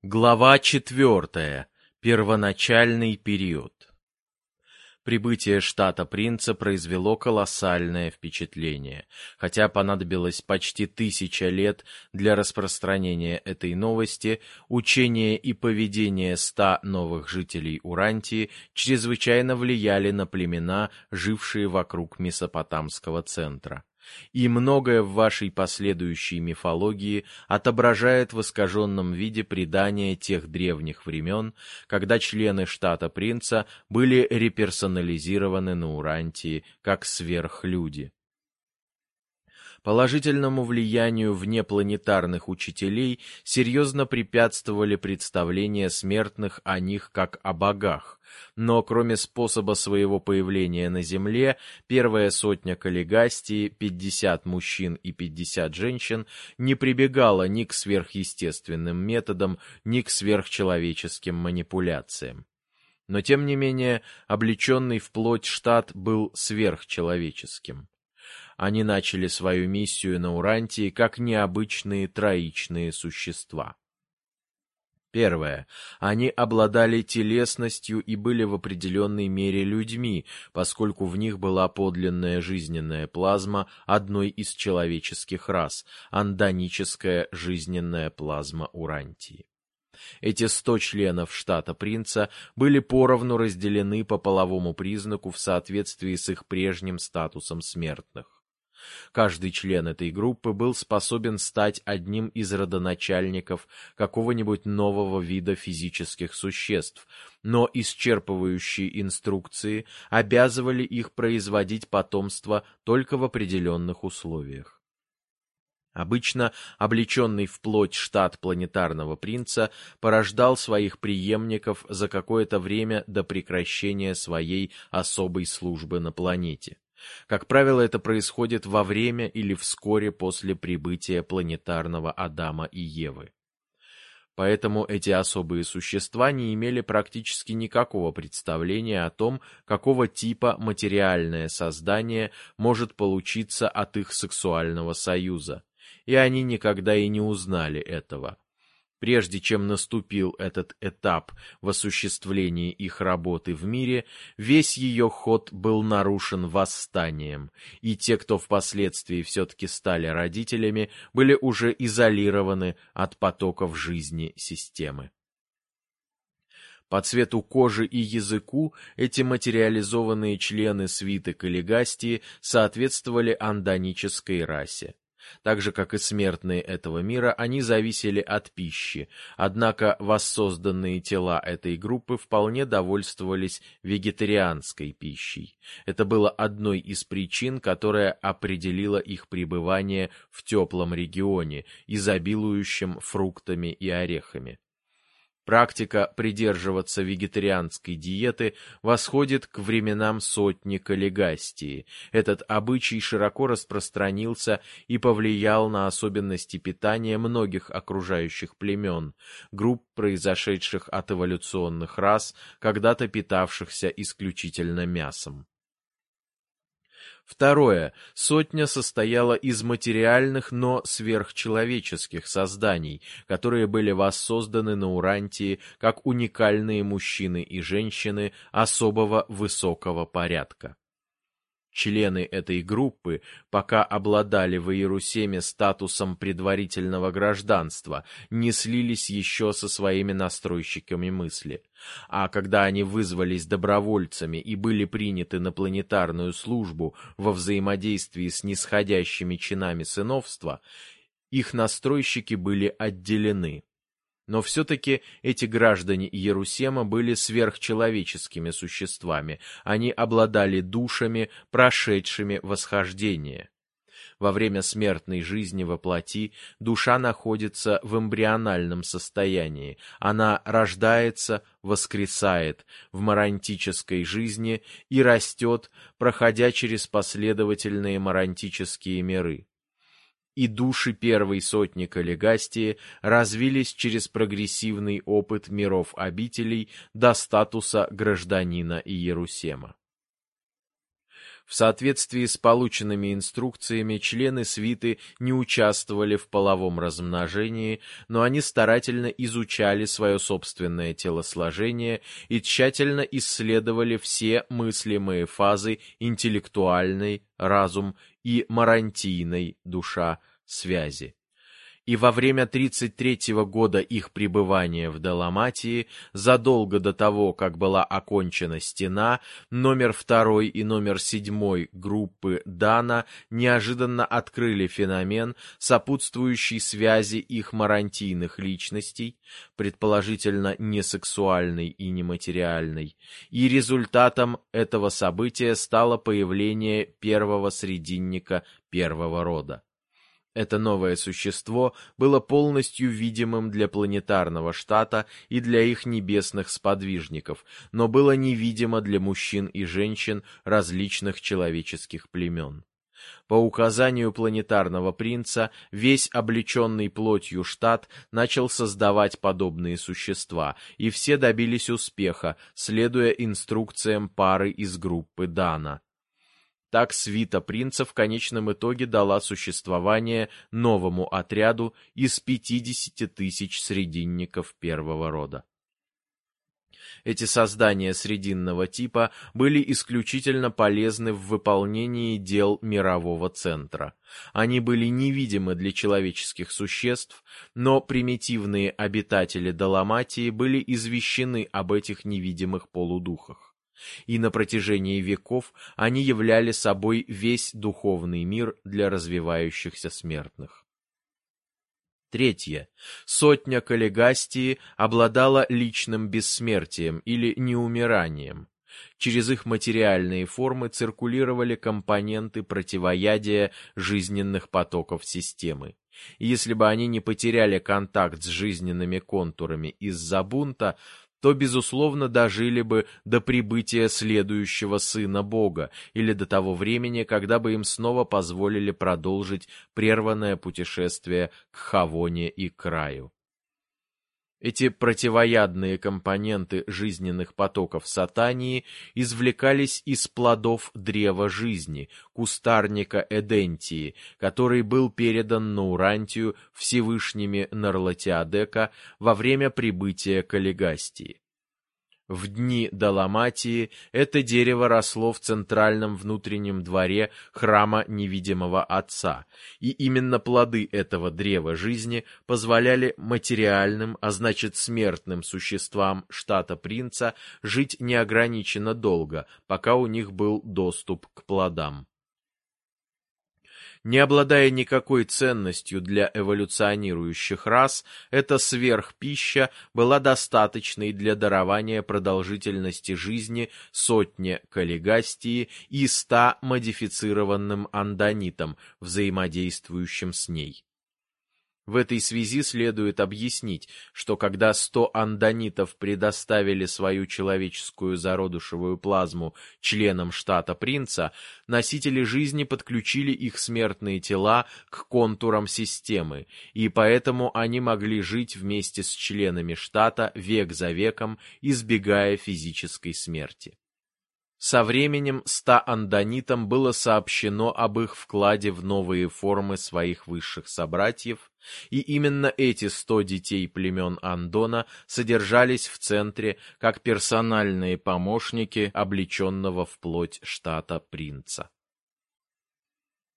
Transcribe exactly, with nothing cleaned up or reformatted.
Глава четвертая. Первоначальный период. Прибытие штата принца произвело колоссальное впечатление, хотя понадобилось почти тысяча лет для распространения этой новости. Учение и поведение ста новых жителей Урантии чрезвычайно влияли на племена, жившие вокруг месопотамского центра. И многое в вашей последующей мифологии отображает в искаженном виде предания тех древних времен, когда члены штата принца были реперсонализированы на Урантии как сверхлюди. Положительному влиянию внепланетарных учителей серьезно препятствовали представления смертных о них как о богах, но кроме способа своего появления на Земле, первая сотня Каллигастии, пятьдесят мужчин и пятьдесят женщин, не прибегала ни к сверхъестественным методам, ни к сверхчеловеческим манипуляциям. Но тем не менее, облеченный в плоть штат был сверхчеловеческим. Они начали свою миссию на Урантии как необычные троичные существа. Первое. Они обладали телесностью и были в определенной мере людьми, поскольку в них была подлинная жизненная плазма одной из человеческих рас, андоническая жизненная плазма Урантии. Эти сто членов штата принца были поровну разделены по половому признаку в соответствии с их прежним статусом смертных. Каждый член этой группы был способен стать одним из родоначальников какого-нибудь нового вида физических существ, но исчерпывающие инструкции обязывали их производить потомство только в определенных условиях. Обычно облеченный в плоть штат планетарного принца порождал своих преемников за какое-то время до прекращения своей особой службы на планете. Как правило, это происходит во время или вскоре после прибытия планетарного Адама и Евы. Поэтому эти особые существа не имели практически никакого представления о том, какого типа материальное создание может получиться от их сексуального союза, и они никогда и не узнали этого. Прежде чем наступил этот этап в осуществлении их работы в мире, весь ее ход был нарушен восстанием, и те, кто впоследствии все-таки стали родителями, были уже изолированы от потоков жизни системы. По цвету кожи и языку эти материализованные члены свиты Каллигастии соответствовали андонической расе. Так же, как и смертные этого мира, они зависели от пищи, однако воссозданные тела этой группы вполне довольствовались вегетарианской пищей. Это было одной из причин, которая определила их пребывание в теплом регионе, изобилующем фруктами и орехами. Практика придерживаться вегетарианской диеты восходит к временам сотни Каллигастии. Этот обычай широко распространился и повлиял на особенности питания многих окружающих племен, групп, произошедших от эволюционных рас, когда-то питавшихся исключительно мясом. Второе. Сотня состояла из материальных, но сверхчеловеческих созданий, которые были воссозданы на Урантии как уникальные мужчины и женщины особого высокого порядка. Члены этой группы пока обладали в Иерусалиме статусом предварительного гражданства, не слились еще со своими настройщиками мысли. А когда они вызвались добровольцами и были приняты на планетарную службу во взаимодействии с нисходящими чинами сыновства, их настройщики были отделены. Но все-таки эти граждане Иерусалима были сверхчеловеческими существами, они обладали душами, прошедшими восхождение. Во время смертной жизни во плоти душа находится в эмбриональном состоянии, она рождается, воскресает в марантической жизни и растет, проходя через последовательные марантические миры. И души первой сотни Каллигастии развились через прогрессивный опыт миров обителей до статуса гражданина Иерусалима. В соответствии с полученными инструкциями, члены свиты не участвовали в половом размножении, но они старательно изучали свое собственное телосложение и тщательно исследовали все мыслимые фазы интеллектуальной, разум, и марантийной, душа, связи. И во время тридцать третьего года их пребывания в Далматии, задолго до того, как была окончена стена, номер второй и номер седьмой группы Дана неожиданно открыли феномен, сопутствующий связи их марантийных личностей, предположительно несексуальной и нематериальной, и результатом этого события стало появление первого срединника первого рода. Это новое существо было полностью видимым для планетарного штата и для их небесных сподвижников, но было невидимо для мужчин и женщин различных человеческих племен. По указанию планетарного принца, весь облеченный плотью штат начал создавать подобные существа, и все добились успеха, следуя инструкциям пары из группы Дана. Так свита принца в конечном итоге дала существование новому отряду из пятидесяти тысяч срединников первого рода. Эти создания срединного типа были исключительно полезны в выполнении дел мирового центра. Они были невидимы для человеческих существ, но примитивные обитатели Далматии были извещены об этих невидимых полудухах. И на протяжении веков они являли собой весь духовный мир для развивающихся смертных. Третье. Сотня Каллигастии обладала личным бессмертием или неумиранием. Через их материальные формы циркулировали компоненты противоядия жизненных потоков системы. И если бы они не потеряли контакт с жизненными контурами из-за бунта, то, безусловно, дожили бы до прибытия следующего Сына Бога или до того времени, когда бы им снова позволили продолжить прерванное путешествие к Хавоне и краю. Эти противоядные компоненты жизненных потоков Сатании извлекались из плодов древа жизни, кустарника Эдентии, который был передан на Урантию Всевышними Нарлатиадека во время прибытия Каллигастии. В дни Далматии это дерево росло в центральном внутреннем дворе храма невидимого Отца, и именно плоды этого древа жизни позволяли материальным, а значит смертным существам штата принца жить неограниченно долго, пока у них был доступ к плодам. Не обладая никакой ценностью для эволюционирующих рас, эта сверхпища была достаточной для дарования продолжительности жизни сотне Каллигастии и ста модифицированным андонитам, взаимодействующим с ней. В этой связи следует объяснить, что когда сто андонитов предоставили свою человеческую зародышевую плазму членам штата принца, носители жизни подключили их смертные тела к контурам системы, и поэтому они могли жить вместе с членами штата век за веком, избегая физической смерти. Со временем ста андонитам было сообщено об их вкладе в новые формы своих высших собратьев, и именно эти сто детей племен Андона содержались в центре как персональные помощники облеченного в плоть штата принца.